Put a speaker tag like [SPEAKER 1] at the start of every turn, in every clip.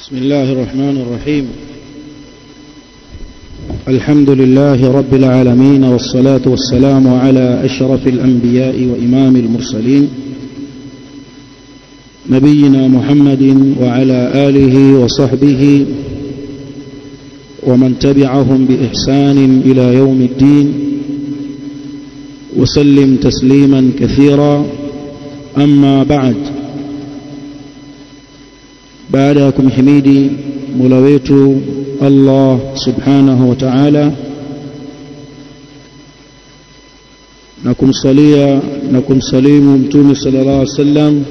[SPEAKER 1] بسم الله الرحمن الرحيم. الحمد لله رب العالمين، والصلاة والسلام على أشرف الأنبياء وإمام المرسلين نبينا محمد وعلى آله وصحبه ومن تبعهم بإحسان إلى يوم الدين، وسلم تسليما كثيرا. أما بعد، baada kumhimidi Mola wetu Allah subhanahu wa ta'ala na kumsalia na kumsalimu Mtume sallallahu alaihi wasallam,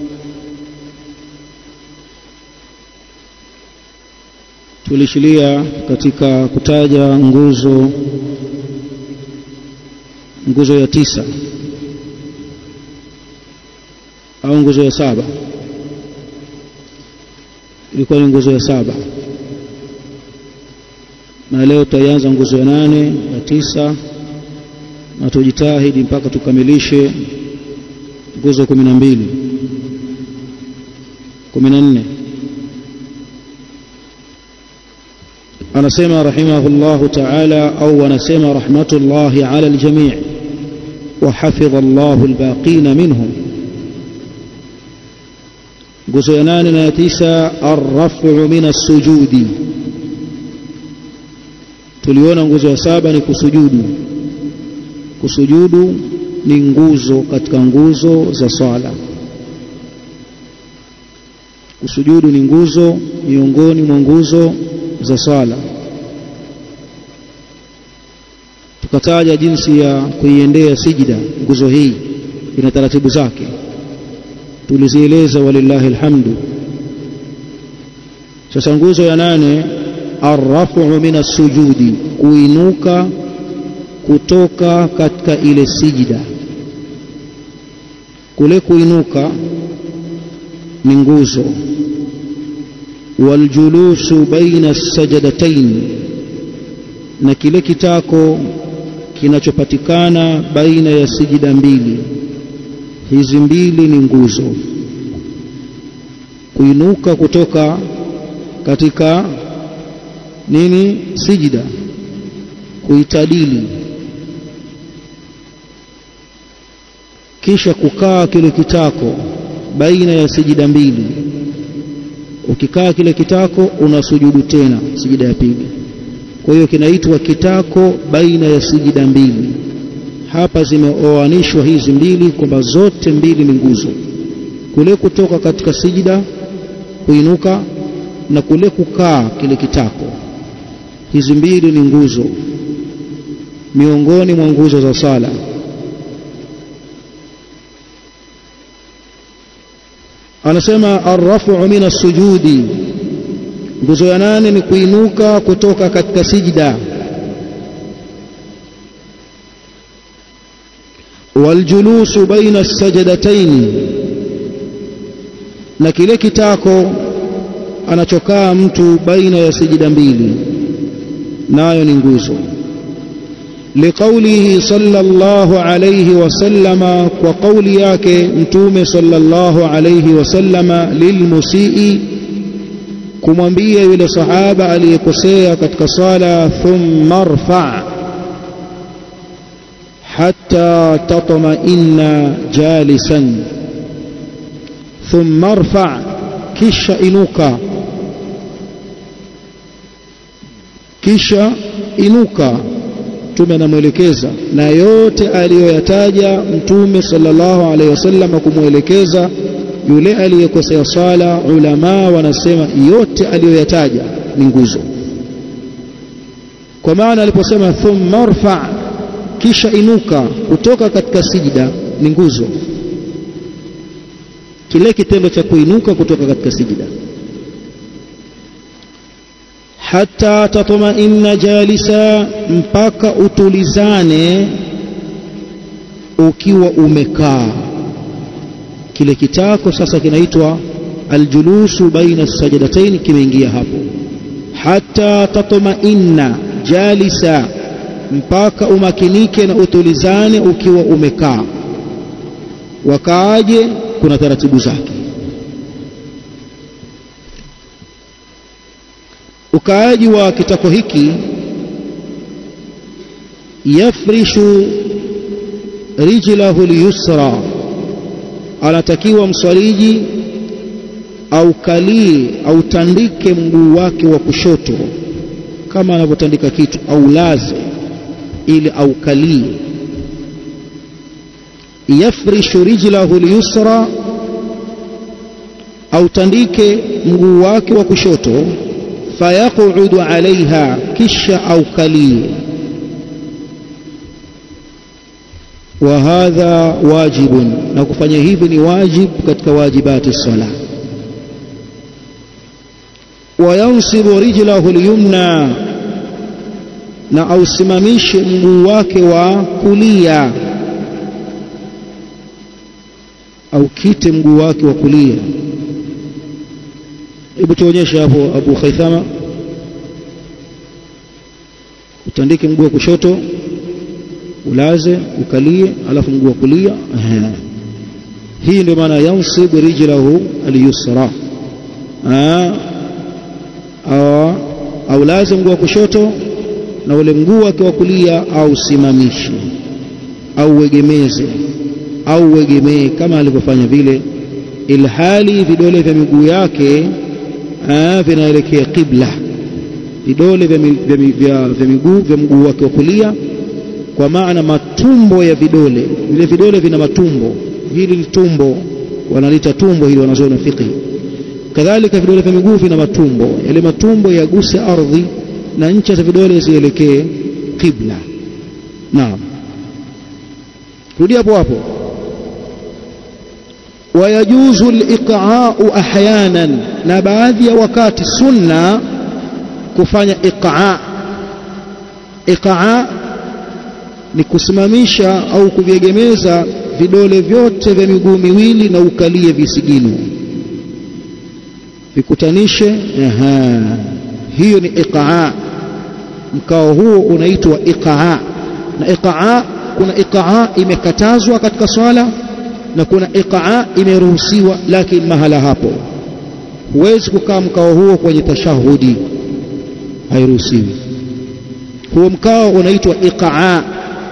[SPEAKER 1] tulishilia katika kutaja nguzo ya 9 au nguzo ya 7. Ilikuwa ni nguzo ya 7, na leo tutaanza nguzo ya 8, ya 9, na tujitahidi mpaka tukamilishe nguzo 12, 14. anasema rahimahullahu ta'ala, au anasema rahmatullahi ala aljami' wa hafidha Allahu albaqina minhum. nguzo ya 8 na ya 9, arrafu min as-sujudi. Tuliona nguzo ya 7 ni kusujudu. Kusujudu ni nguzo katika nguzo za swala. Kusujudu ni nguzo miongoni mwa nguzo za swala. Tukataja jinsi ya kuiendea sijida. Nguzo hii ina taratibu zake, tulizieleza walillahi alhamdu. Sasa nguzo ya 8, arrafu min as-sujudi, kuinuka kutoka katika ile sijida. Kule kuinuka ni nguzo. Waljulusu baina as-sajdatayn, na kile kitako kinachopatikana baina ya sijida mbili. Hizi mbili ni nguzo. Kuinuka kutoka katika sijida, kuitadili, kisha kukaa kile kitako baina ya sijida mbili. Ukikaa kile kitako unasujudu tena sijida ya pili. Kwa hiyo kinaitwa kitako baina ya sijida mbili. Hapa zimeoanishwa hizi mbili kwamba zote mbili ni nguzo. Kule kutoka katika sijida, kuinuka, na kule kukaa kile kitako, hizi mbili ni nguzo miongoni mwa nguzo za sala. Anasema arrafu min as-sujudi, nguzo ya 8 ni kuinuka kutoka katika sijida. Waljulusu baina as-sajdatayn, na kile kitako anachokaa mtu baina ya sijida mbili, nayo ni nguzo. Liqaulihi sallallahu alayhi wasallama, kwa kauli yake Mtume sallallahu alayhi wasallama, lilmusii, kumwambia yule sahaba aliyekosea katika sala, thumma rfa' hatta tatma'inna jalisan. Thumma rfa', kisha inuka, kisha inuka. Mtume anamwelekeza, na yote aliyoyataja Mtume sallallahu alaihi wasallam kumwelekeza yule aliyekosea sala, ulama wanasema yote aliyoyataja ni nguzo. Kwa maana aliposema thumma rfa', kisha inuka kutoka katika sijida, ni nguzo. Kile kitendo cha kuinuka kutoka katika sijida. Hatta tatma'inna jalisa, mpaka utulizane ukiwa umekaa. Kile kitako sasa kinaitwa aljulusu baina as-sajdatayn, kimeingia hapo. Hatta tatma'inna jalisa, mpaka umakinike na utulizane ukiwa umekaa. Wakaaje? Kuna taratibu zake. ukaaji wa kitako hiki yafrishu rijlahu liyusra, anatakiwa mswaliji au kalie au tandike mguu wake wa kushoto kama anavyotandika kitu, au laze ili au kalie. Yafrishu rijlahu liyusra, au tandike mguu wake wa kushoto, fayaqudu alaiha, kisha au kalie. Wa hadha wajibun, na kufanya hivi ni wajib katika wajibati sala. Wa yansibu rijlahu liyumna, na ausimamishe mguu wake wa kulia, au kite mguu wake wa kulia. Hebu tuonyeshe hapo Abu Khaythama. Utandike mguu wa kushoto, ulaze, ukalie, alafu mguu wa kulia. Hii ndio maana yansib rijlahu al-yusra. Au laze mguu wa kushoto na ule mguu wake wa kulia, au simamishi au wegemeze au wegemee kama alivyofanya vile, ilhali vidole vya miguu yake vinaelekea qibla. Vidole vya mguu wake wa kulia, kwa maana matumbo ya vidole, vile vidole vina matumbo. Hili ni tumbo, wanalita tumbo hili wanazoona fiqh. Kadhalika vidole vya miguu vina matumbo, yale matumbo yaguse ardhi na ncha za vidole zielekee qibla. Naam, rudi hapo hapo. Wayajuzu al-iqa'u ahyanan, na baadhi ya wakati sunna kufanya iqa'. Iqa' ni kusimamisha au kuviegemeza vidole vyote vya miguu miwili na ukalie visigino, vikutanishe. Hiyo ni iqa'. Mkao huo unaitwa iqa'. Na iqa', kuna iqa' imekatazwa katika swala na kuna iqa' imeruhusiwa, lakini mahala hapo huwezi kukaa mkao huo kwenye tashahudi, hairuhusiwi. Huo mkao unaitwa iqa'.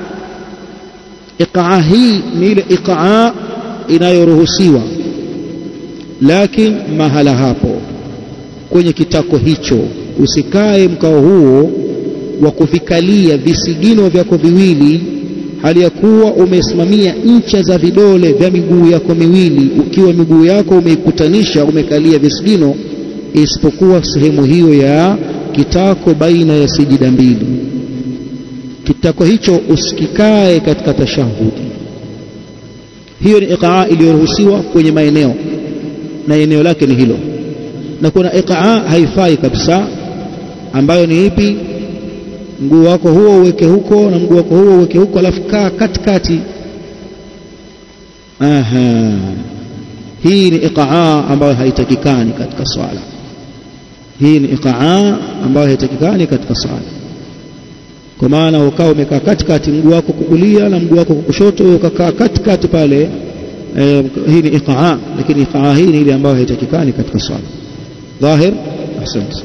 [SPEAKER 1] Iqa' hii ni ile iqa' inayoruhusiwa, lakini mahala hapo kwenye kitako hicho usikae mkao huo wa kuvikalia visigino vyako viwili, hali ya kuwa umesimamia ncha za vidole vya miguu yako miwili, ukiwa miguu yako umeikutanisha, umekalia visigino, isipokuwa sehemu hiyo ya kitako baina ya sijida mbili. Kitako hicho usikikae katika tashahudi. Hiyo ni iqa' iliyoruhusiwa kwenye maeneo, na eneo lake ni hilo. Na kuna iqa' haifai kabisa, ambayo ni ipi? Mguu wako huo uweke huko na mguu wako huo uweke huko, alafu kaa katikati. Hii ni iqa' ambayo haitakikani katika swala. Hii ni iqa' ambayo haitakikani katika swala, kwa maana ukao umekaa katikati, mguu wako kukulia na mguu wako kushoto, ukakaa katikati pale. Hii ni iqa', lakini iqa' hii ni ile ambayo haitakikani katika swala. Dhahir? Asante.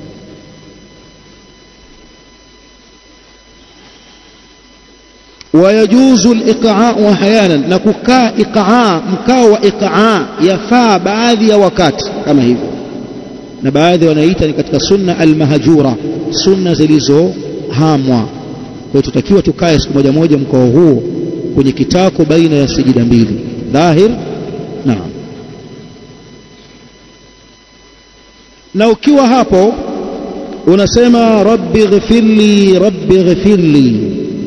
[SPEAKER 1] Wayajuzu al-iqa'u ahyanan, na kukaa iqa', mkao wa iqa' yafaa baadhi ya wakati kama hivyo, na baadhi wanaita ni katika sunna al-mahjura, sunna zilizohamwa. Kwa hiyo tutakiwa tukae siku moja moja mkao huo kwenye kitako baina ya sijida mbili. Dhahir? Naam. Na ukiwa hapo unasema rabbi ghfirli rabbi ghfirli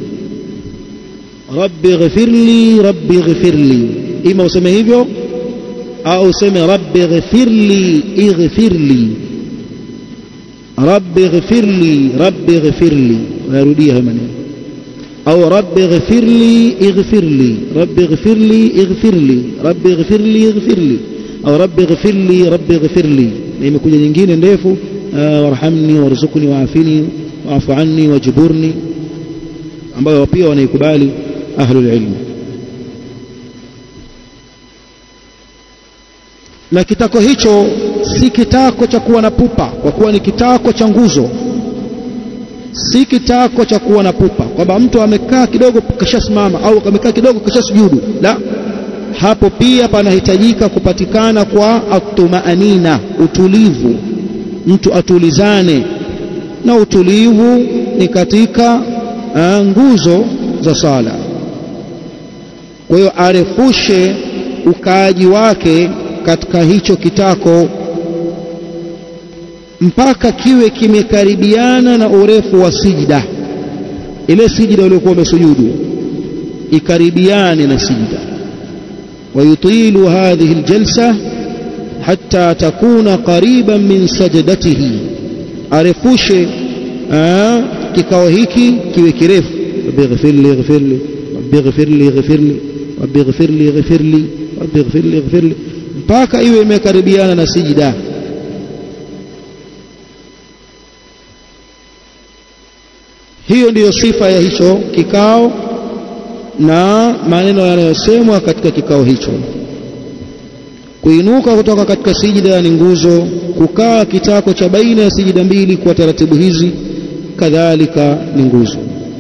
[SPEAKER 1] rabbi ghfirli rabbi ghfirli, ima useme hivyo au useme rabbi ghfirli ighfirli, rabbi ghfirli rabbi ghfirli. Narudia hayo maneno, au rabbi ghfirli ighfirli rabbi ghfirli ighfirli rabbi ghfirli ighfirli, au rabbi ghfirli rabbi ghfirli. Na imekuja nyingine ndefu, warhamni warzuqni waafini waafu anni wajburni, ambayo pia wanaikubali ahlul ilm. Na kitako hicho si kitako cha kuwa na pupa, kwa kuwa ni kitako cha nguzo. Si kitako cha kuwa na pupa kwamba mtu amekaa kidogo kashasimama au amekaa kidogo kashasujudu. La, hapo pia panahitajika kupatikana kwa atumaanina, utulivu, mtu atulizane, na utulivu ni katika nguzo za sala. Kwa hiyo arefushe ukaaji wake katika hicho kitako mpaka kiwe kimekaribiana na urefu wa sijida. Ile sijida iliyokuwa umesujudu ikaribiane na sijida. Wayutilu hadhihi aljalsa hatta takuna qariban min sajdatihi, arefushe kikao hiki kiwe kirefu. Rabbighfirli ghfirli rabbighfirli ghfirli rabbighfirli ghfirli rabbighfirli ghfirli, mpaka iwe imekaribiana na sijida. Hiyo ndiyo sifa ya hicho kikao na maneno yanayosemwa katika kikao hicho. Kuinuka kutoka katika sijida ni nguzo, kukaa kitako cha baina ya sijida mbili kwa taratibu hizi kadhalika ni nguzo.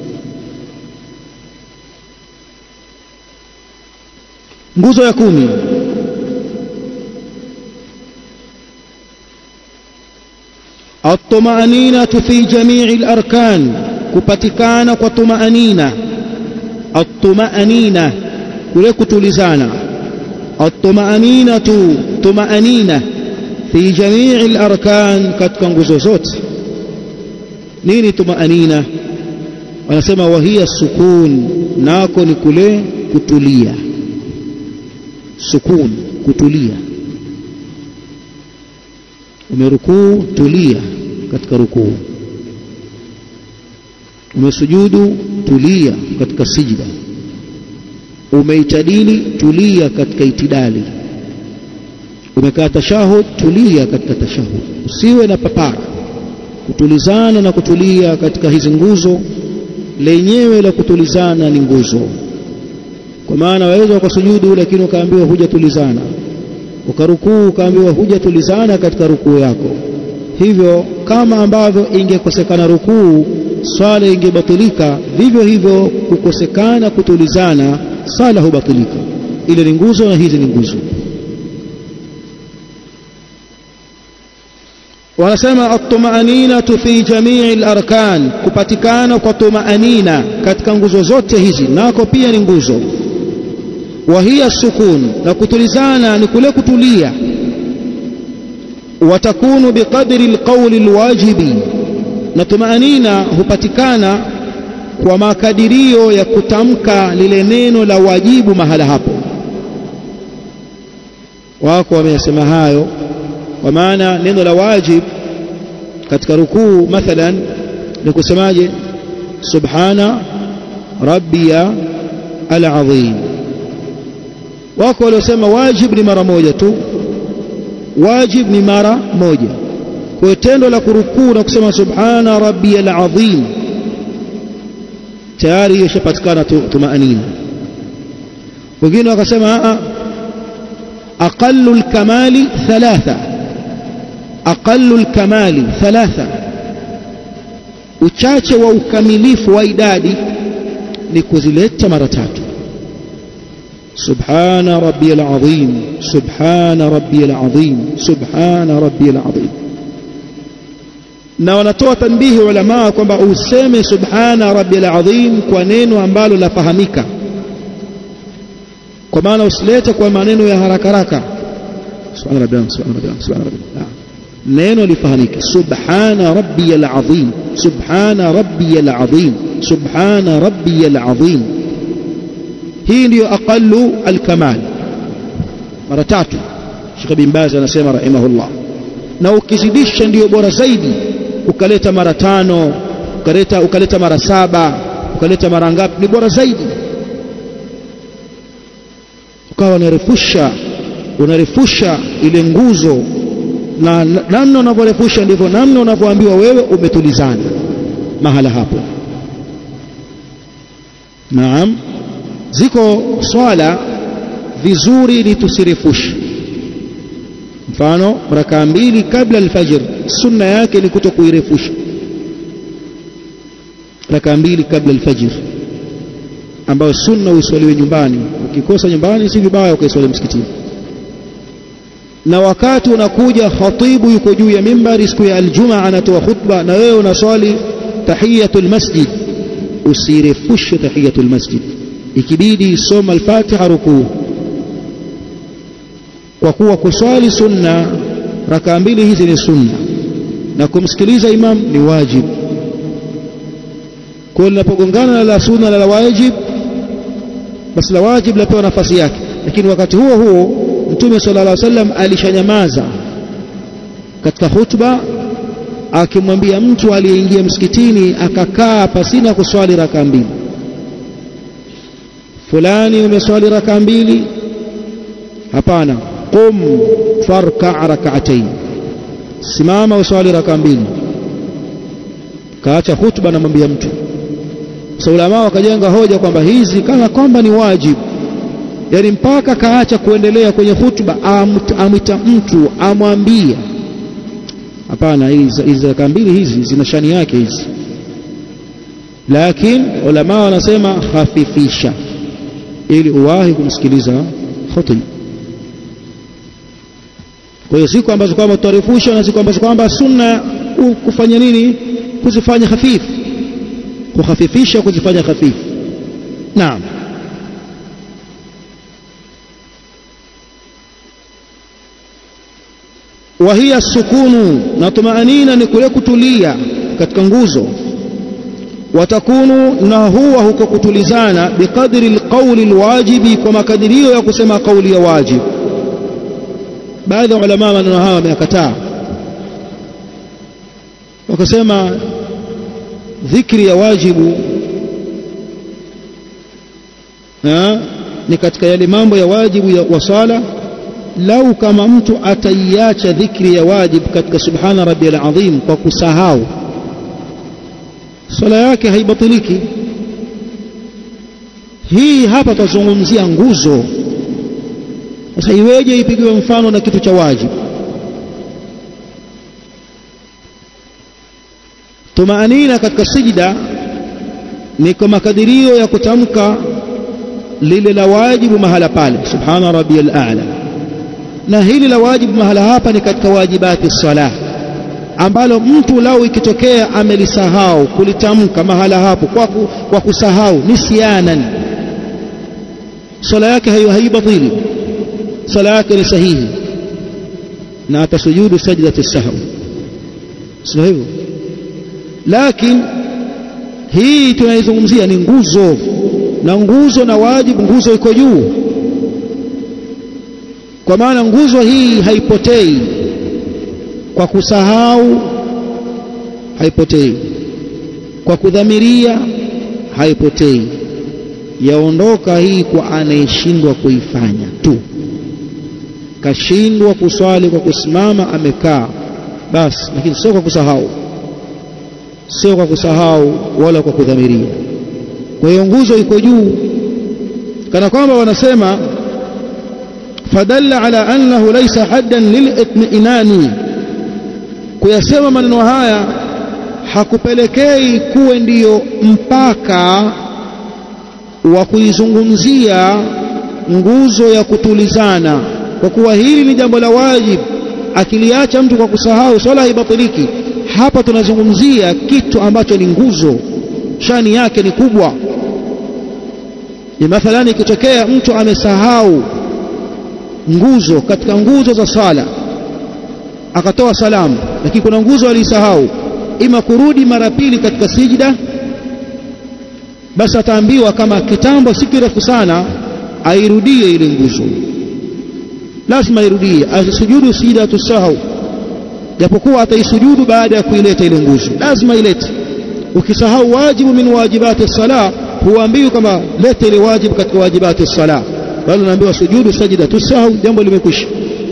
[SPEAKER 1] Nguzo ya 10, at-tuma'aninatu fi jami'i al-arkan, kupatikana kwa tumaanina. At-tuma'anina kule kutulizana. At-tuma'aninatu, tumaanina fi jami'i al-arkan, katika nguzo zote. Nini tumaanina? Wanasema wahia sukun, nako ni kule kutulia. Sukun, kutulia. Umerukuu, tulia katika rukuu. Umesujudu, tulia katika sijida. Umeitadili, tulia katika itidali. Umekaa tashahud, tulia katika tashahud. Usiwe na papara. Kutulizana na kutulia katika hizi nguzo, lenyewe la kutulizana ni nguzo. Kwa maana waweza ukasujudu lakini ukaambiwa hujatulizana, ukarukuu ukaambiwa hujatulizana katika rukuu yako. Hivyo kama ambavyo ingekosekana rukuu swala ingebatilika, vivyo hivyo kukosekana kutulizana sala hubatilika. Ile ni nguzo na hizi ni nguzo. Wanasema at-tuma'aninatu fi jami'i al-arkan, kupatikana kwa tumaanina katika nguzo zote hizi nako pia ni nguzo. Wahia sukun, na kutulizana ni kule kutulia. Watakunu biqadri alqawli alwajibi, na tumaanina hupatikana kwa makadirio ya kutamka lile neno la wajibu mahala hapo. Wako wamesema hayo, kwa maana neno la wajib katika rukuu mathalan ni kusemaje? Subhana rabbiya al-azim. Wako waliosema wajib ni mara moja tu, wajib ni mara moja. Kwa tendo la kurukuu na kusema subhana rabbiyal azim tayari yashapatikana tumaanina. Wengine wakasema aqallul kamali thalatha, aqallul kamali thalatha, uchache wa ukamilifu wa idadi ni kuzileta mara tatu. Subhana rabbiyal azim, subhana rabbiyal azim, subhana rabbiyal azim. Na wanatoa tanbihi ulama kwamba useme subhana rabbiyal azim kwa neno ambalo lafahamika, kwa maana usilete kwa maneno ya haraka haraka subhana rabbiyal subhana rabbiyal subhana rabbiyal, neno lifahamike. Subhana rabbiyal azim, subhana rabbiyal azim, subhana rabbiyal azim. Hii ndiyo aqallu alkamal, mara tatu. Sheikh bin Baz anasema rahimahullah. Na ukizidisha ndiyo bora zaidi, ukaleta mara 5, ukaleta mara 7, ukaleta mara ngapi, ni bora zaidi. Ukawa unarefusha ile nguzo, na namna unavyorefusha ndivyo namna unavyoambiwa wewe umetulizana mahala hapo. Naam, ziko swala vizuri ni tusirefushe, mfano rakaa mbili kabla alfajr, sunna yake ni kutokuirefusha rakaa mbili kabla alfajr, ambayo sunna uswaliwe nyumbani. Ukikosa nyumbani si vibaya ukaiswali msikitini. Na wakati unakuja khatibu yuko juu ya mimbari siku ya aljumaa anatoa khutba, na wewe unaswali tahiyatul masjid, usirefushe tahiyatul masjid, ikibidi soma al-Fatiha rukuu, kwa kuwa kuswali sunna rakaa mbili hizi ni sunna na kumsikiliza imam ni wajib. Kwa linapogongana na la sunna na la wajib, basi la wajib lapewa nafasi yake. Lakini wakati huo huo Mtume sallallahu alaihi wasallam alishanyamaza katika hutuba akimwambia mtu aliyeingia msikitini akakaa pasina kuswali rakaa mbili, fulani umeswali rakaa mbili, hapana, qum farka' rak'atayn, simama uswali rakaa mbili. Kaacha hutuba na mwambia mtu. Sasa ulama wakajenga hoja kwamba hizi kana kwamba ni wajibu, yani mpaka kaacha kuendelea kwenye hutuba amwita mtu amwambia. Hapana, hizi rakaa mbili hizi zina shani yake hizi, lakini ulama wanasema khafifisha ili uwahi kumsikiliza khatib. Kwa hiyo siku ambazo kwamba tutarefusha na siku ambazo kwamba sunna kufanya nini, kuzifanya hafifu, kukhafifisha, kuzifanya hafifu. Naam. Wa hiya sukunu, na tumaanina ni kule kutulia katika nguzo. Watakunu, na huwa huko kutulizana, biqadri alqawli alwajibi, kwa makadirio ya kusema kauli ya wajib. Baadhi ya ulama maneno hawa wamekataa, wakasema dhikri ya wajibu ni katika yale mambo ya wajibu ya sala. Lau kama mtu ataiacha dhikri ya wajibu katika subhana rabbiyal azim kwa kusahau, sala yake haibatiliki. Hii hapa tuzungumzia nguzo. Sasa iweje ipigiwe mfano na kitu cha wajibu? Tumaanina katika sijda ni kwa makadirio ya kutamka lile la wajibu mahala pale, subhana rabbiyal a'la. Na hili la wajibu mahala hapa ni katika wajibati salah, ambalo mtu lau ikitokea amelisahau kulitamka mahala hapo kwa kusahau nisyanan, sala yake haibatili, sala yake ni sahihi na atasujudu sajdatu sahwi, sio hivyo. Lakini hii tunaizungumzia ni nguzo, na nguzo na wajibu, nguzo iko juu, kwa maana nguzo hii haipotei kwa kusahau, haipotei kwa kudhamiria, haipotei. Yaondoka hii kwa anayeshindwa kuifanya tu. Kashindwa kuswali kwa kusimama, amekaa basi, lakini sio kwa kusahau, sio kwa kusahau wala kwa kudhamiria. Kwa hiyo nguzo iko juu, kana kwamba wanasema fadalla ala annahu laysa haddan lilitminani. Kuyasema maneno haya hakupelekei kuwe ndiyo mpaka wa kuizungumzia nguzo ya kutulizana, kwa kuwa hili ni jambo la wajibu. Akiliacha mtu kwa kusahau, swala haibatiliki. Hapa tunazungumzia kitu ambacho ni nguzo, shani yake ni kubwa. Ni mathalani ikitokea mtu amesahau nguzo katika nguzo za sala, akatoa salamu, lakini kuna nguzo alisahau, ima kurudi mara pili katika sijda, basi ataambiwa kama kitambo si kirefu sana airudie ile nguzo, lazima airudie, asisujudu sajdatu sahwi, japokuwa ataisujudu baada ya kuileta ile nguzo, lazima ilete. Ukisahau wajibu min wajibati salah, huambiwi kama leta ile wajibu katika wajibati salah, bali unaambiwa sujudu sajdatu sahwi, jambo limekwisha.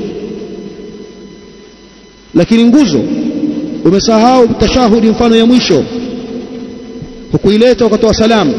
[SPEAKER 1] Lakini nguzo umesahau tashahudi, mfano ya mwisho, hukuileta ukatoa salamu,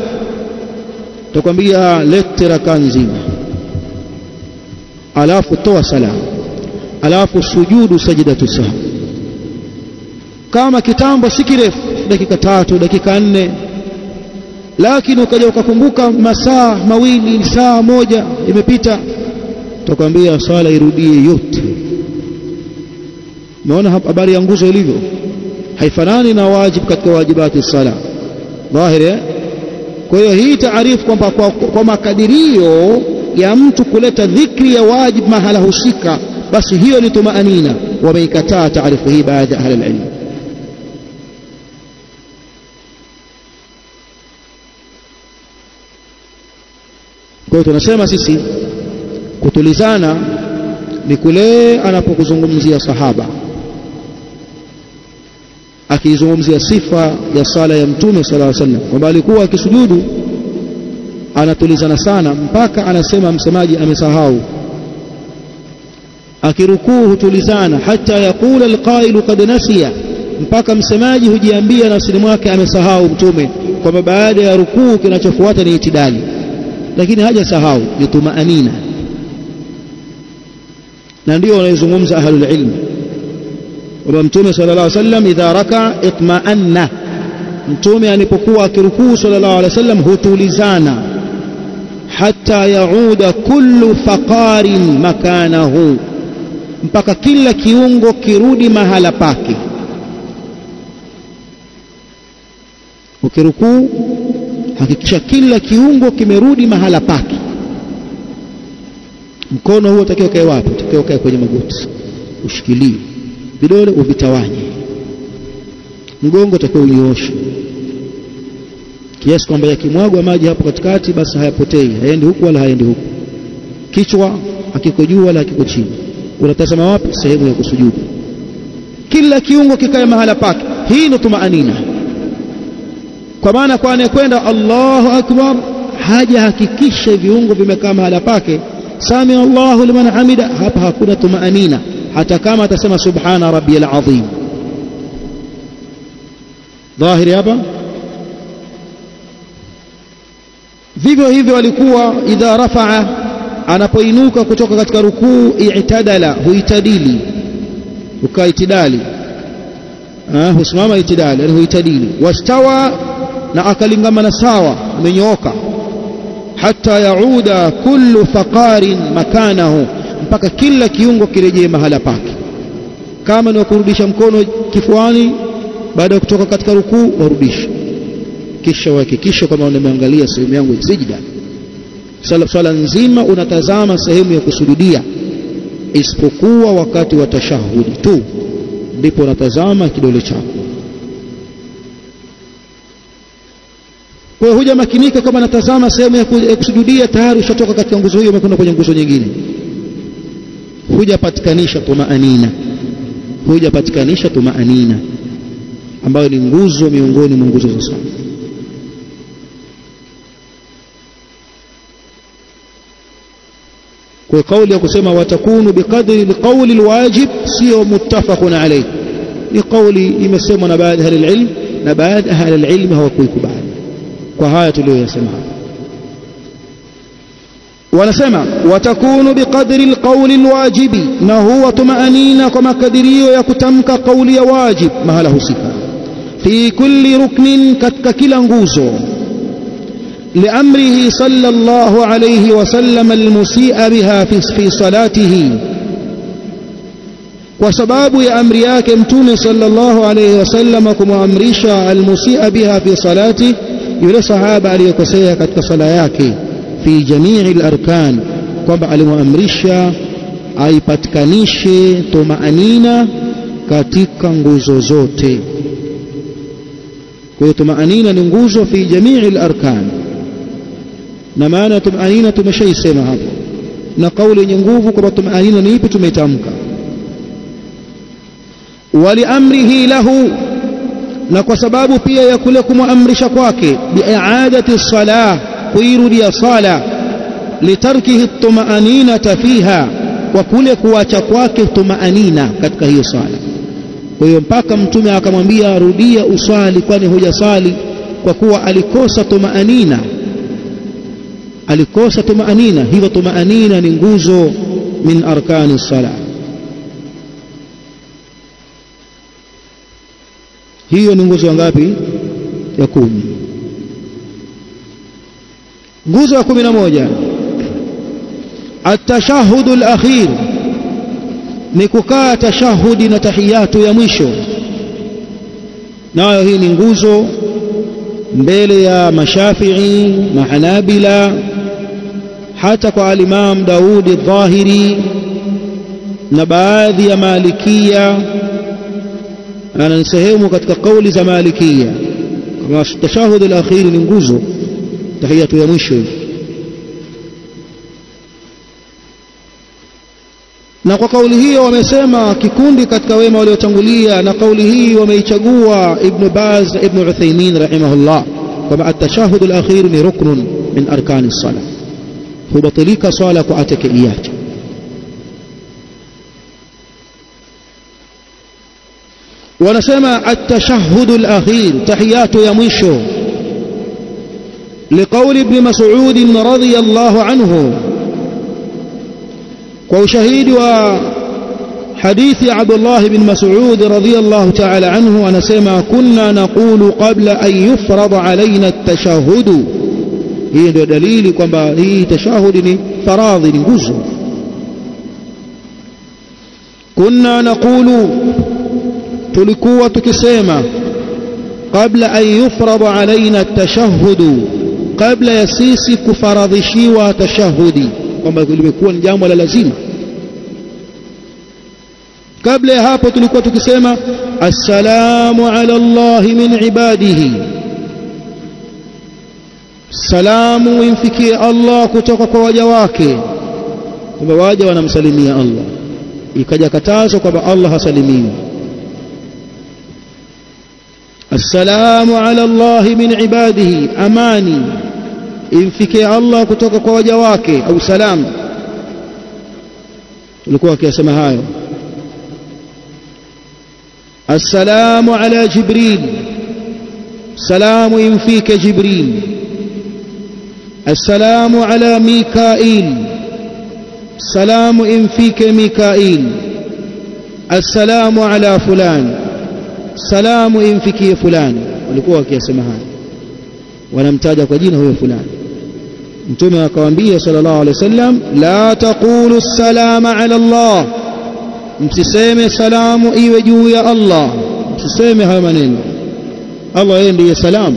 [SPEAKER 1] tukwambia lete rakaa nzima alafu toa salamu. alafu sujudu sajdatu sahwi. Kama kitambo si kirefu, dakika 3 dakika 4, lakini ukaja ukakumbuka masaa mawili saa moja imepita, tukwambia swala irudie yote. Umeona habari ya nguzo ilivyo, haifanani na wajibu katika wajibati sala dhahiri. Kwa hiyo hii taarifu kwamba kwa makadirio ya mtu kuleta dhikri ya wajib mahala husika, basi hiyo ni tumaanina. Wameikataa taarifu hii baadhi ya ahli ilmu. Kwa hiyo tunasema sisi kutulizana ni kule anapokuzungumzia sahaba, akizungumzia sifa ya sala ya Mtume sallallahu alaihi wasallam kwamba alikuwa akisujudu anatulizana sana mpaka anasema msemaji amesahau. Akirukuu hutulizana hata yakula alqailu qad nasiya, mpaka msemaji hujiambia nafsini mwake amesahau Mtume kwamba baada ya rukuu kinachofuata ni itidali, lakini hajasahau, ni tumaanina. Na ndio wanayozungumza ahlul ilm kwamba Mtume sallallahu alaihi wasallam idha raka itma'anna, Mtume alipokuwa akirukuu sallallahu alaihi wasallam hutulizana hata yauda kullu faqarin makanahu, mpaka kila kiungo kirudi mahala pake. Ukirukuu hakikisha kila kiungo kimerudi mahala pake. Mkono huo utakiwa kae wapi? Utakiwa kae kwenye magoti, ushikilie vidole uvitawanye. Mgongo utakiwa unyooshe kiasi kwamba yakimwagwa maji hapo katikati basi hayapotei, haendi huku wala haendi huku. Kichwa hakiko juu wala hakiko chini. Unatazama wapi? Sehemu ya kusujudu. Kila kiungo kikae mahala pake. Hii ni tumaanina. Kwa maana kwa anayekwenda Allahu akbar hajahakikisha viungo vimekaa mahala pake, sami Allahu liman hamida, hapa hakuna tumaanina hata kama atasema subhana rabbiyal azim. Dhahiri hapa. Vivyo hivyo alikuwa idha rafa'a, anapoinuka kutoka katika rukuu, i'tadala, huitadili, ukaitidali, husimama itidali, yani huitadili. Wastawa, na akalingamana sawa, amenyooka. Hata yauda kullu faqarin makanahu, mpaka kila kiungo kirejee mahala pake. Kama ni kurudisha mkono kifuani baada ya kutoka katika rukuu, warudisha, kisha uhakikishe kama unaangalia sehemu yangu ya sijda. Swala nzima unatazama sehemu ya kusujudia, isipokuwa wakati wa tashahudi tu ndipo unatazama kidole chako. Kwa hiyo huja makinika kama natazama sehemu ya kusujudia, tayari ushatoka katika nguzo hiyo umekwenda kwenye nguzo nyingine. Hujapatikanisha tumaanina, hujapatikanisha tumaanina ambayo ni nguzo miongoni mwa nguzo za sala. Kwa kauli ya kusema watakunu biqadri alqawli alwajib sio muttafaqun alayhi, ni kauli imesemwa na baadhi ya ilm, na baadhi ya ilm hawakuikubali kwa haya tuliyosema. Wanasema watakunu biqadri alqawli alwajibi, na huwa tumaanina kwa makadirio ya kutamka kauli ya wajib mahala husika, fi kulli ruknin, katika kila nguzo. لأمره صلى الله عليه وسلم المسيء بها في صلاته، وسباب أمر yake Mtume صلى الله عليه وسلم kumamrisha المسيء بها في صلاته, yule sahaba aliyekosea katika sala yake, fi jamii al-arkan, kwamba alimwamrisha aipatikanishe tumaanina katika nguzo zote. Kwa hiyo tumaanina ni nguzo fi jamii al-arkan, na maana tumaanina tumeshaisema hapo, na kauli yenye nguvu kwamba tumaanina ni ipi tumeitamka. Wali amrihi lahu, na kwa sababu pia ya kule kumwamrisha kwake, bi'aadati salah, kuirudia sala, litarkihi tumaanina fiha, kwa kule kuacha kwake tumaanina katika hiyo sala. Kwa hiyo mpaka Mtume akamwambia rudia uswali, kwani hujasali, kwa kuwa alikosa tumaanina. Alikosa tumaanina. Hivyo tumaanina ni nguzo min arkani salah. hiyo ni nguzo ngapi? Ya 10. nguzo ya 11 at-tashahhud al-akhir ni kukaa tashahudi na tahiyatu ya mwisho, nayo hii ni nguzo mbele ya Mashafi'i na Hanabila, hata kwa al-Imam Daud al-Dhahiri na baadhi ya Malikia, na ni sehemu katika kauli za Malikia kama tashahud al-akhir ni nguzo tahiyatu ya mwisho. Na kwa kauli hiyo wamesema kikundi katika wema waliotangulia, na kauli hii wameichagua Ibn Baz Ibn Uthaymeen rahimahullah kwamba at-tashahhud al-akhir ni ruknun min arkani as-salah, hubatilika swala kwa atakayeacha. wanasema at-tashahhud al-akhir tahiyatu ya mwisho liqauli Ibn Mas'ud radhiyallahu anhu, kwa ushahidi wa hadithi Abdullah bin Mas'ud radhiyallahu ta'ala anhu, anasema kunna naqulu qabla an yufrada alaina at-tashahhud. Hii ndio dalili kwamba hii tashahudi ni faradhi, ni nguzo. Kunna naqulu, tulikuwa tukisema, qabla an yufrada alaina at-tashahhud, kabla ya sisi kufaradhishiwa tashahudi, kwamba limekuwa ni jambo la lazima. Kabla ya hapo tulikuwa tukisema assalamu ala Allah min ibadihi, salamu imfikie Allah kutoka kwa waja wake, kwamba waja wanamsalimia Allah. Ikaja katazo kwamba Allah hasalimiwi. Assalamu ala Allah min ibadihi, amani imfikie Allah kutoka kwa waja wake, au salam. Tulikuwa akisema hayo. Assalamu ala Jibril, salamu imfike Jibril. Assalamu ala Mikail, salamu imfike Mikail. Assalamu ala fulan, salamu imfikie fulani. Walikuwa wakisema hayo, wanamtaja kwa jina huyo fulani. Mtume akawaambia sallallahu alaihi wasallam, la taqulu salama ala Allah, msiseme salamu iwe juu ya Allah, msiseme hayo maneno. Allah yeye ndiye salamu.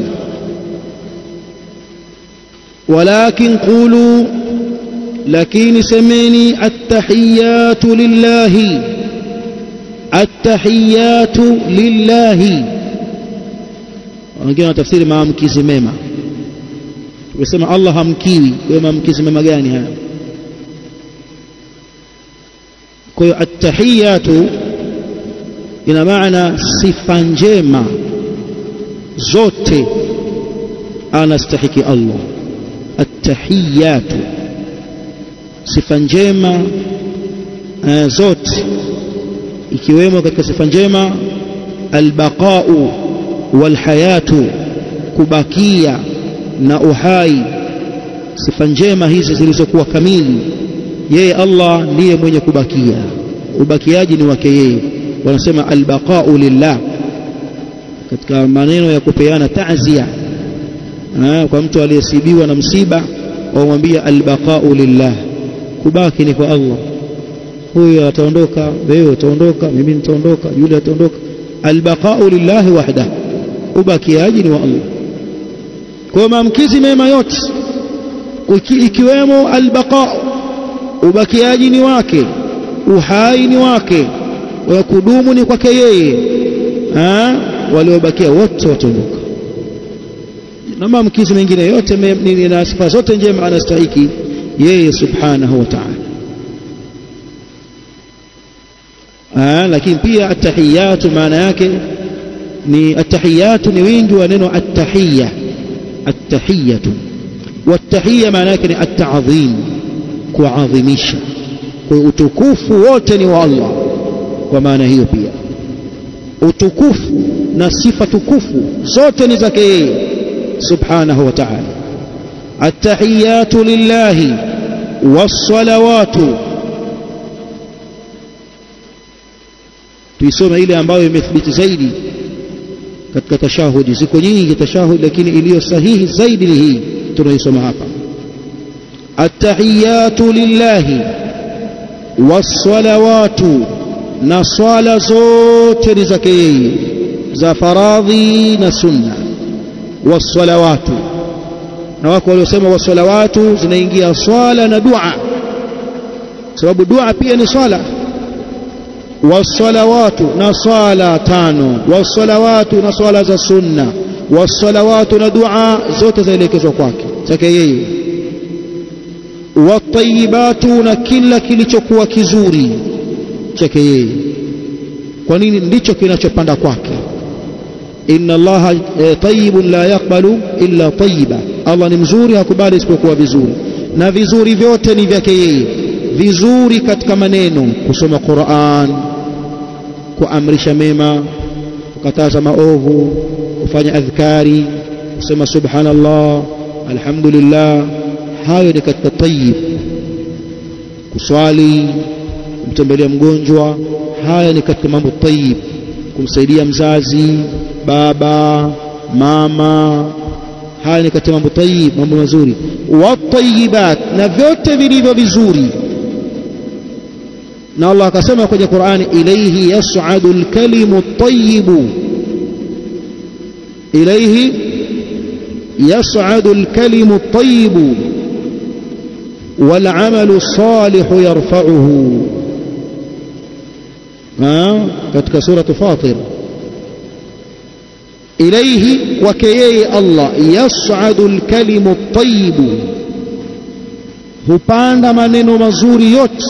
[SPEAKER 1] Walakin qulu, lakini semeni at-tahiyatu lillahi, at-tahiyatu lillahi. Wengine wanatafsiri maamkizi mema. Tumesema Allah hamkiwi, kwa maamkizi mema gani haya? Kwa hiyo at-tahiyatu ina maana sifa njema zote anastahiki Allah. At-tahiyatu, sifa njema zote, ikiwemo katika sifa njema al-baqa'u wal-hayatu, kubakia na uhai. Sifa njema hizi zilizokuwa kamili, yeye Allah ndiye mwenye kubakia, ubakiaji ni wake yeye. Wanasema al-baqa'u lillah, katika maneno ya kupeana ta'ziya kwa mtu aliyesibiwa na msiba, wamwambia al-baqa'u lillah, kubaki ni kwa Allah. Huyo ataondoka, wewe utaondoka, mimi nitaondoka, yule ataondoka. Al-baqa'u lillahi wahda, ubakiaji ni wa Allah. Kwa maamkizi mema yote ikiwemo al-baqa'u, ubakiaji ni wake, uhai ni wake, wa kudumu ni kwake yeye. Waliobakia wote wataondoka. Na maamkizi mengine yote na sifa zote njema anastahiki yeye subhanahu wa ta'ala. Lakini pia at-tahiyatu maana yake ni at-tahiyatu ni wingi wa neno at-tahiyya, at-tahiyatu. Wat-tahiyya maana yake ni at-ta'dhim, kuadhimisha. Kwa utukufu wote ni wa Allah. Kwa maana hiyo pia utukufu na sifa tukufu zote ni zake yeye subhanahu wa ta'ala. At-tahiyatu lillahi was-salawatu, tuisome ile ambayo imethibiti zaidi katika tashahudi. Ziko nyingi tashahudi, lakini iliyo sahihi zaidi ni hii tunaisoma hapa. At-tahiyatu lillahi was-salawatu, na swala zote ni zake yeye, za faradhi na sunna. Was-salawatu, na wako waliosema was-salawatu zinaingia swala na dua, sababu dua pia ni swala. Was-salawatu, na swala tano. Was-salawatu, na swala za sunna. Was-salawatu, na dua zote zaelekezwa kwake, zake yeye. Wat-tayyibatu, na kila kilichokuwa kizuri chake yeye. Kwa nini? Ndicho kinachopanda kwake. Inna Allaha tayyibun la yaqbalu illa tayyiba, Allah ni mzuri, hakubali isipokuwa vizuri, na vizuri vyote ni vyake yeye. Vizuri katika maneno, kusoma Qur'an, kuamrisha mema, kukataza maovu, kufanya adhkari, kusema subhanallah, alhamdulillah, hayo ni katika tayyib. Kuswali, kumtembelea mgonjwa, haya ni katika mambo tayyib. Kumsaidia mzazi, baba, mama, haya ni katika mambo tayyib, mambo mazuri. Wat-tayyibat, na vyote vilivyo vizuri. Na Allah akasema kwenye Qur'ani, ilayhi yas'adu al-kalimu at-tayyibu, ilayhi yas'adu al-kalimu at-tayyibu wal 'amalu as-salihu yarfa'uhu. Katika suratu Fatir, ilayhi, wake yeye Allah, yas'adu al-kalimu at-tayyibu, hupanda maneno mazuri yote,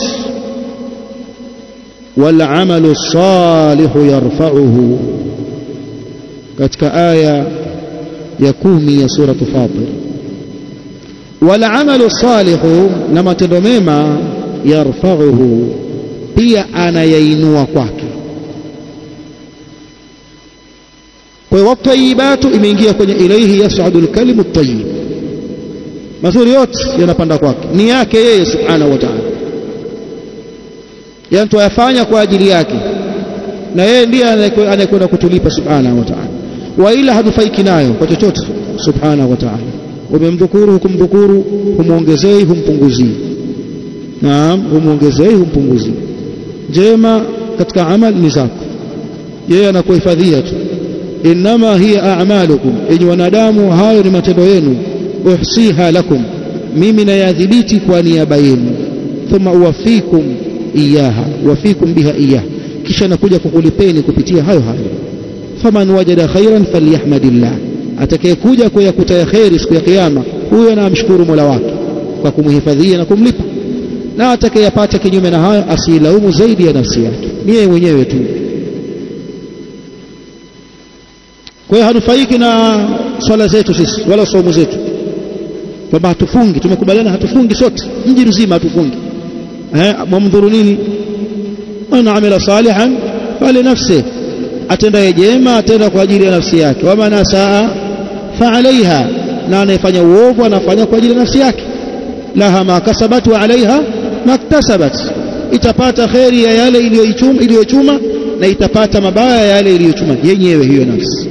[SPEAKER 1] wal 'amalu as-salihu yarfa'uhu, katika aya ya 10 ya suratu Fatir. Wal 'amalu as-salihu, na matendo mema, yarfa'uhu, pia anayainua kwake. Kwa hiyo wat-tayyibatu imeingia kwenye ilayhi yas'adu al-kalimu at-tayyib, mazuri yote yanapanda kwake, ni yake yeye subhanahu wa ta'ala, yani tuyafanya kwa ajili yake, na yeye ndiye anayekwenda kutulipa subhanahu wa ta'ala, wa ila hadufaiki nayo kwa chochote subhanahu wa ta'ala. Umemdhukuru, hukumdhukuru, humuongezei, humpunguzii. Naam, humuongezei, humpunguzii. Jema katika amal ni zako, yeye anakuhifadhia tu. Innama hiya a'malukum, enyi wanadamu, hayo ni matendo yenu. Uhsiha lakum, mimi nayadhibiti kwa niaba yenu. Thumma uwafikum iyaha, wafikum biha iyaha, kisha nakuja kukulipeni kupitia hayo hayo. Faman wajada khairan falyahmadillah, atakayekuja kuyakuta khairi siku ya kiyama, huyo anamshukuru Mola wake kwa kumhifadhia na kumlipa, na atakayepata kinyume na hayo asilaumu zaidi ya nafsi yake, ni yeye mwenyewe tu. Kwa hiyo hanufaiki na swala zetu sisi wala saumu zetu, kwamba hatufungi. Tumekubaliana hatufungi sote, mji mzima hatufungi. Mwamdhuru nini? Man amila salihan fali nafsi, atenda jema atenda kwa ajili ya nafsi yake. Wa man saa fa alaiha, na anayefanya uovu anafanya kwa ajili ya nafsi yake. Laha ma kasabat wa alaiha maktasabat, itapata khairi ya yale iliyochuma, na itapata mabaya ya yale iliyochuma yenyewe hiyo nafsi.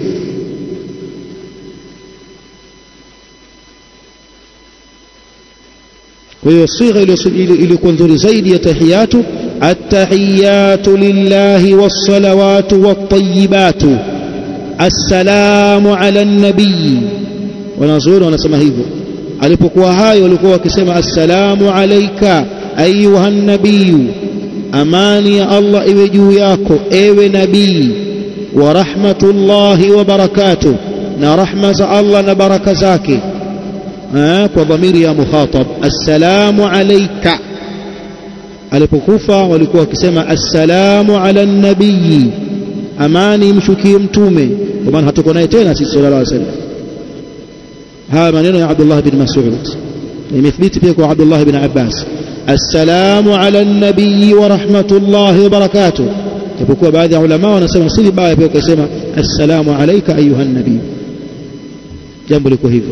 [SPEAKER 1] Kwa hiyo sigha iliyokuwa nzuri zaidi ya tahiyatu, at-tahiyatu lillahi was-salawatu wat-tayyibatu, assalamu ala an-nabiy. Wanazuoni wanasema hivyo. Alipokuwa hayo walikuwa wakisema assalamu alayka ayuha an-nabiy, amani ya Allah iwe juu yako ewe nabii, wa rahmatullahi wa barakatuh, na rahma za Allah na baraka zake, kwa dhamiri ya mukhatab, assalamu alayka. Alipokufa walikuwa wakisema assalamu ala an-nabiy, amani mshukie mtume, kwa maana hatuko naye tena sisi sallallahu alayhi wasallam. Haya maneno ya Abdullah bin Mas'ud imethibiti pia kwa Abdullah bin Abbas, assalamu ala an-nabiy wa rahmatullahi wa barakatuh. Japokuwa baadhi ya ulama wanasema si vibaya pia kusema assalamu alayka ayuha an-nabiy, jambo liko hivyo.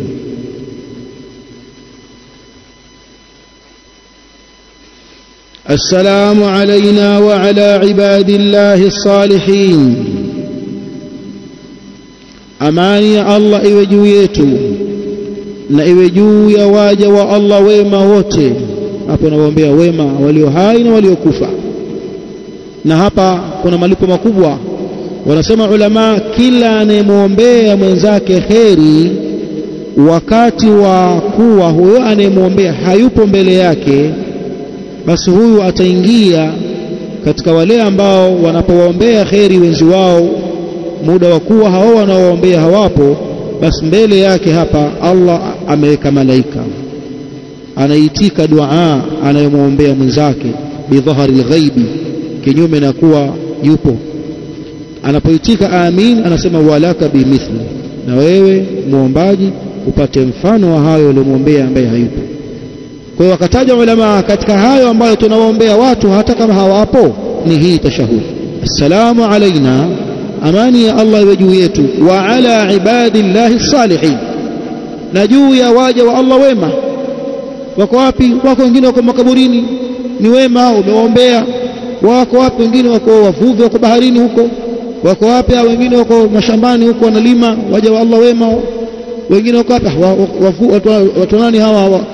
[SPEAKER 1] السلام علينا وعلى عباد الله الصالحين amani ya Allah iwe juu yetu na iwe juu ya waja wa Allah wema wote. Hapo nawaombea wema walio hai na waliokufa, na hapa kuna malipo makubwa. Wanasema ulama, kila anayemwombea mwenzake kheri wakati wa kuwa huyo anayemwombea hayupo mbele yake, basi huyu ataingia katika wale ambao wanapowaombea kheri wenzi wao muda wa kuwa hao wanaoombea hawapo, basi mbele yake hapa Allah ameweka malaika anaitika dua anayomwombea mwenzake bidhahari alghaibi, kinyume na kuwa yupo. Anapoitika amin, anasema walaka bimithli, na wewe muombaji upate mfano wa hayo uliyomwombea ambaye hayupo. Kwa hiyo wakataja ulama katika hayo ambayo tunawaombea watu hata kama hawapo ni hii tashahud. Assalamu alaina, amani ya Allah iwe juu yetu, wa ala ibadillahi salihin, na juu ya waja wa Allah wema. Wako wapi? Wako wengine wako makaburini, ni wema umewaombea. Wako wapi? Wengine wako wavuvi, wako baharini huko. Wako wapi? Wengine wako mashambani huko wanalima, waja wa Allah wema. Wengine wako wapi? Watu nani hawa?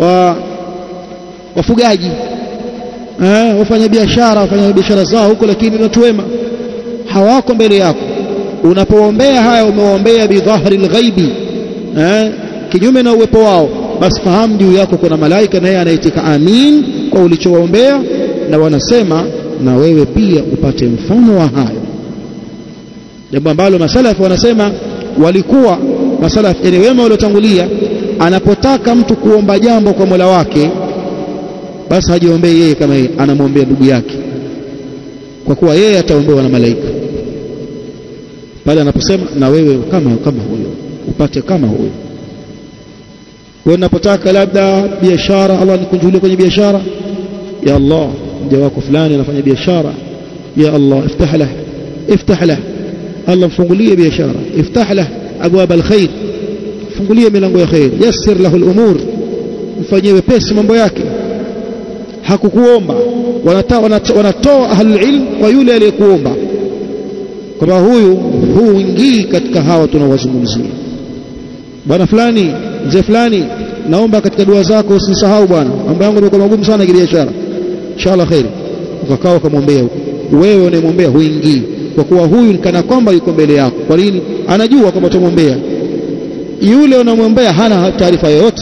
[SPEAKER 1] Wafugaji, wafanya biashara zao huko, lakini watu wema hawako mbele yako. Unapoombea haya umewaombea bidhahri alghaibi, kinyume na uwepo wao, basi fahamu juu yako kuna malaika naye anaitika amin kwa ulichoombea, na wanasema na wewe pia upate mfano wa hayo. Jambo ambalo masalafu wanasema, walikuwa masalafu yani wema waliotangulia, anapotaka mtu kuomba jambo kwa Mola wake, basi hajiombee yeye kama yeye, anamwombea ndugu yake, kwa kuwa yeye ataombewa na malaika. Pale anaposema na wewe kama huyo upate kama huyo. Wewe unapotaka labda biashara, Allah nikunjulie kwenye biashara, ya Allah mja wako fulani anafanya biashara, ya Allah iftah lahu Allah mfungulie biashara, iftah lahu abwab alkhair, fungulie milango ya khair, yassir lahu alumur, mfanyie wepesi mambo yake. Hakukuomba, wanatoa ahlul ilm kwa yule aliyekuomba, kwamba huyu ingii katika hawa tunawazungumzia. Bwana fulani, mzee fulani, naomba katika dua zako usinisahau bwana, mambo yangu yamekuwa magumu sana kibiashara, inshallah khair. Ukakaa ukamwombea huko, wewe unayemwombea huingii, kwa kuwa huyu kana kwamba yuko mbele yako. Kwa nini? Anajua kwamba tumwombea. Yule unamwombea hana taarifa yoyote,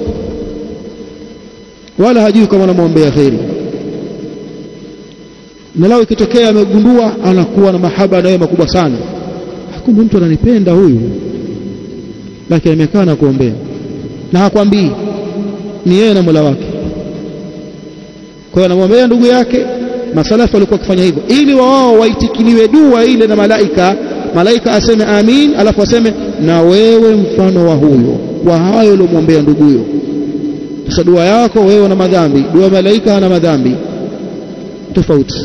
[SPEAKER 1] wala hajui kama unamwombea khairi, na lao ikitokea amegundua, anakuwa na mahaba na wema makubwa sana. Kumbe mtu ananipenda huyu, lakini amekaa na kuombea na hakwambii, ni yeye na Mola wake. Kwa hiyo anamwombea ndugu yake. Masalafu walikuwa wakifanya hivyo ili wao waitikiliwe dua ile na malaika aseme amin, alafu aseme na wewe mfano wa huyo, wa hayo uliyomwombea ndugu huyo. Sasa dua yako wewe una madhambi, dua malaika hana madhambi, tofauti.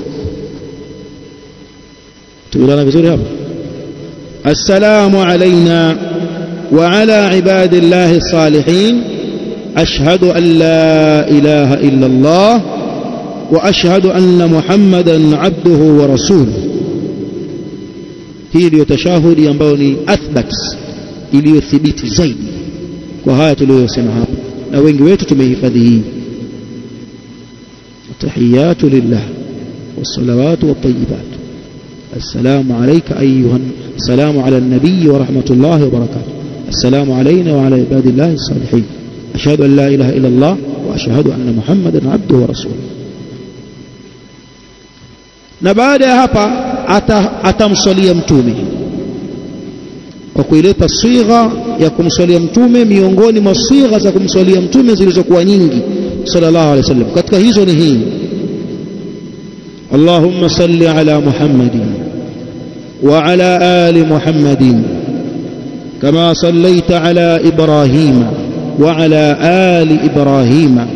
[SPEAKER 1] Tumeelewana vizuri hapo? Assalamu alaina wa ala ibadillahi salihin, ashhadu an la ilaha illa Allah wa ashhadu anna Muhammadan abduhu wa rasuluhu. Hii ndio tashahudi ambayo ni athbat, iliyothibiti zaidi kwa haya tuliyosema hapa, na wengi wetu tumehifadhi hii. Tahiyatu lillah wassalawatu wattayyibat. Assalamu alayka ayyuhan, assalamu ala an-nabiy wa rahmatullahi wa barakatuh. Assalamu alayna wa ala ibadillahi salihin. Ashhadu an la ilaha illa Allah wa ashhadu anna Muhammadan abduhu wa rasuluhu. Na baada ya hapa atamswalia mtume kwa kuileta sigha ya kumswalia mtume. Miongoni mwa sigha za kumswalia mtume zilizokuwa nyingi sallallahu alaihi wasallam, katika hizo ni hii: Allahumma salli ala Muhammadin wa ala ali Muhammadin kama sallaita ala Ibrahima wa ala ali Ibrahima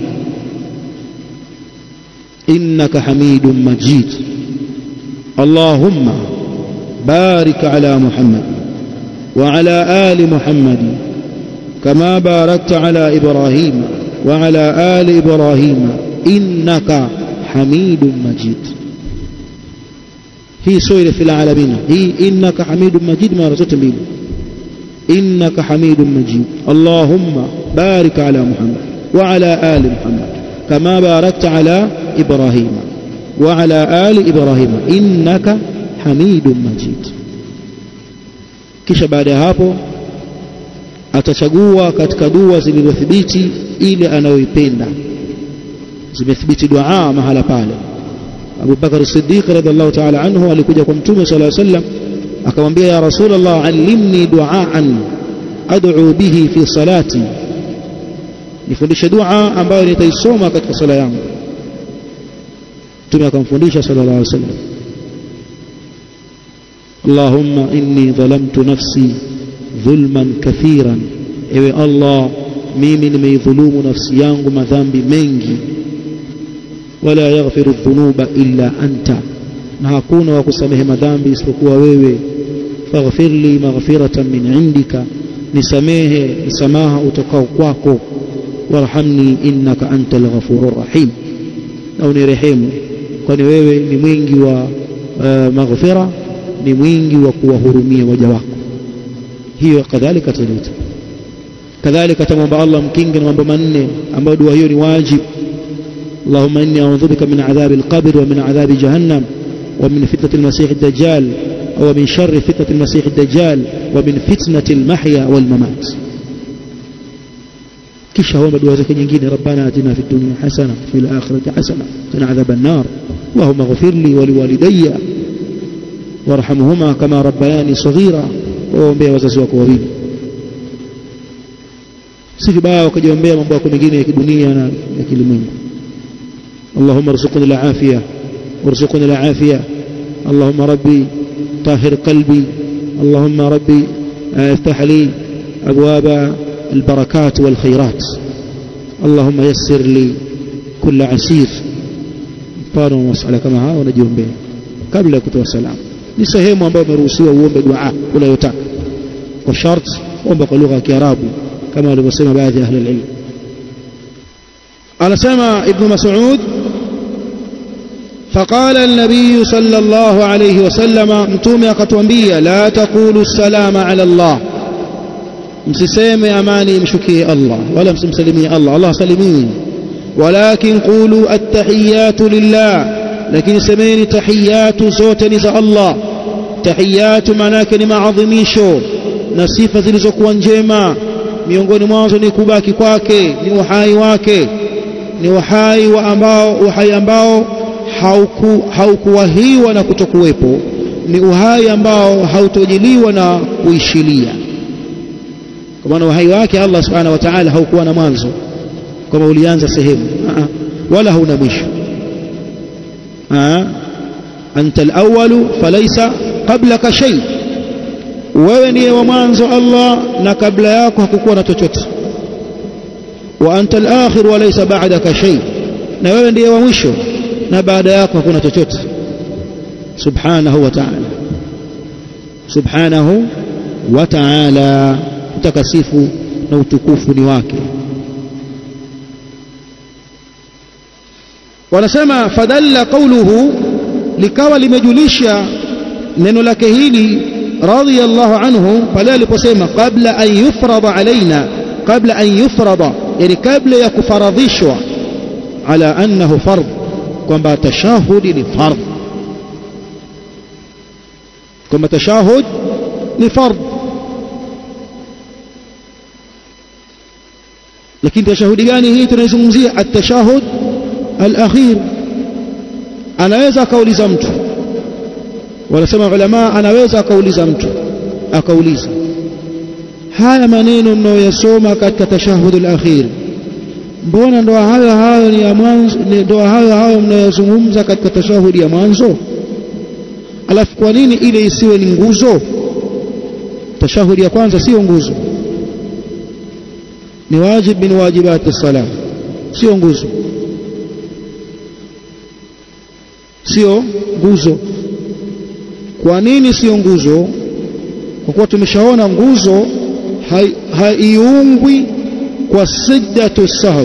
[SPEAKER 1] innaka Hamidum Majid. اللهم بارك على محمد وعلى آل محمد كما باركت على إبراهيم وعلى آل إبراهيم إنك حميد مجيد. هي سورة في العالمين، هي إنك حميد مجيد ما رزقت منه. innaka hamidun majid. Allahumma barik ala Muhammad wa ala ali Muhammad kama barakta ala Ibrahim wa ala ali Ibrahim innaka hamidun majid. Kisha baada ya hapo atachagua katika dua zilizothibiti ile anayoipenda. Zimethibiti dua mahala pale. Abu Bakar as-Siddiq radhiallahu ta'ala anhu alikuja kwa Mtume sallallahu alayhi wasallam akamwambia, ya Rasulullah, allimni du'aan ad'u bihi fi salati, nifundishe dua ambayo nitaisoma katika sala yangu. Mtume akamfundisha sallallahu alayhi wasallam, Allahumma inni dhalamtu nafsi dhulman kathiran, ewe Allah, mimi nimeidhulumu nafsi yangu madhambi mengi, wala yaghfiru dhunuba illa anta, na hakuna wa kusamehe madhambi isipokuwa wewe. Faghfir li maghfiratan min indika, nisamehe msamaha utokao kwako. Warhamni innaka antal ghafurur rahim, na unirehemu kwani wewe ni mwingi wa maghfira, ni mwingi wa kuwahurumia waja wako. Hiyo kadhalika tulita. Kadhalika tamwomba Allah mkinge na mambo manne ambayo dua hiyo ni wajibu. Allahumma inni a'udhu bika min adhabi al-qabr wa min adhabi jahannam wa min fitnati al-masih ad-dajjal wa min sharri fitnati al-masih ad-dajjal wa min fitnati al-mahya wal-mamat. kisha huomba dua zake nyingine, rabbana atina fid dunya hasana fil akhirati hasana qina adhaban nar allahumma ighfir li wa liwalidayya warhamhuma kama rabbayani saghira. Waombea wazazi wako wawili. Si vibaya ukajiombea mambo yako mengine ya kidunia na ya kilimwengu. Allahumma arzuqni al-afiyah warzuqni al-afiyah, Allahumma rabbi tahhir qalbi, Allahumma rabbi افتح لي أبواب البركات والخيرات، اللهم يسر لي كل عسير. Mfano masala kama hao unajiombea kabla ya kutoa salamu. Ni sehemu ambayo umeruhusiwa uombe dua unayotaka, kwa sharti omba kwa lugha ya Kiarabu kama walivyosema baadhi ya ahli ilmu. Anasema Ibn Mas'ud, فقال النبي صلى الله عليه وسلم, mtume akatuambia, la taqulu salama ala Allah, msiseme amani imshukie Allah wala msimsalimie Allah, Allah salimiwi. Walakin qulu at-tahiyatu lillah, lakini semeni tahiyatu zote ni za Allah. Tahiyatu maana yake ni maadhimisho na sifa zilizokuwa njema, miongoni mwazo ni kubaki kwake, ni uhai wake, ni uhai ambao haukuwahiwa na kutokuwepo, ni uhai ambao hautojiliwa na kuishilia. Kwa maana uhai wake Allah subhanahu wa ta'ala haukuwa na mwanzo kama ulianza sehemu, wala hauna mwisho. Anta al-awwalu falaysa qablaka shay, wewe ndiye wa mwanzo Allah na kabla yako hakukuwa na chochote. Wa anta al-akhir wa laysa ba'daka shay, na wewe ndiye wa mwisho na baada yako hakuna chochote. Subhanahu wa ta'ala, subhanahu wa ta'ala, utakasifu na utukufu ni wake. Wanasema fadalla qawluhu, likawa limejulisha neno lake hili radiyallahu anhu pale aliposema kabla an yufrada alaina, kabla an yufrada, yani kabla ya kufaradhishwa, ala annahu fardh, kwamba tashahudi ni fardh, kwamba tashahud ni fardh. Lakini tashahudi gani hii tunaizungumzia? At-tashahud al-akhir. Anaweza akauliza mtu, wanasema ulama, anaweza akauliza mtu, akauliza haya maneno mnayoyasoma katika tashahud al-akhir, mbona ndoa hayo ni ya mwanzo, ndoa hayo mnayozungumza katika tashahudi ya mwanzo, alafu kwa nini ile isiwe ni nguzo? Tashahudi ya kwanza sio nguzo, ni wajib min wajibati as-salah, sio nguzo, sio nguzo. Kwa nini sio nguzo? Kwa kuwa tumeshaona nguzo haiungwi kwa sijdatu sahw,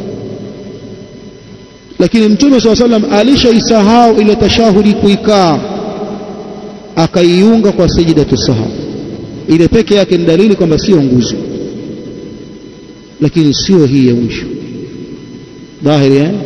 [SPEAKER 1] lakini Mtume SAW sallam alishaisahau ile tashahudi kuikaa, akaiunga kwa sijdatu sahw. ile peke yake ni dalili kwamba sio nguzo, lakini sio hii ya mwisho. Dhahiri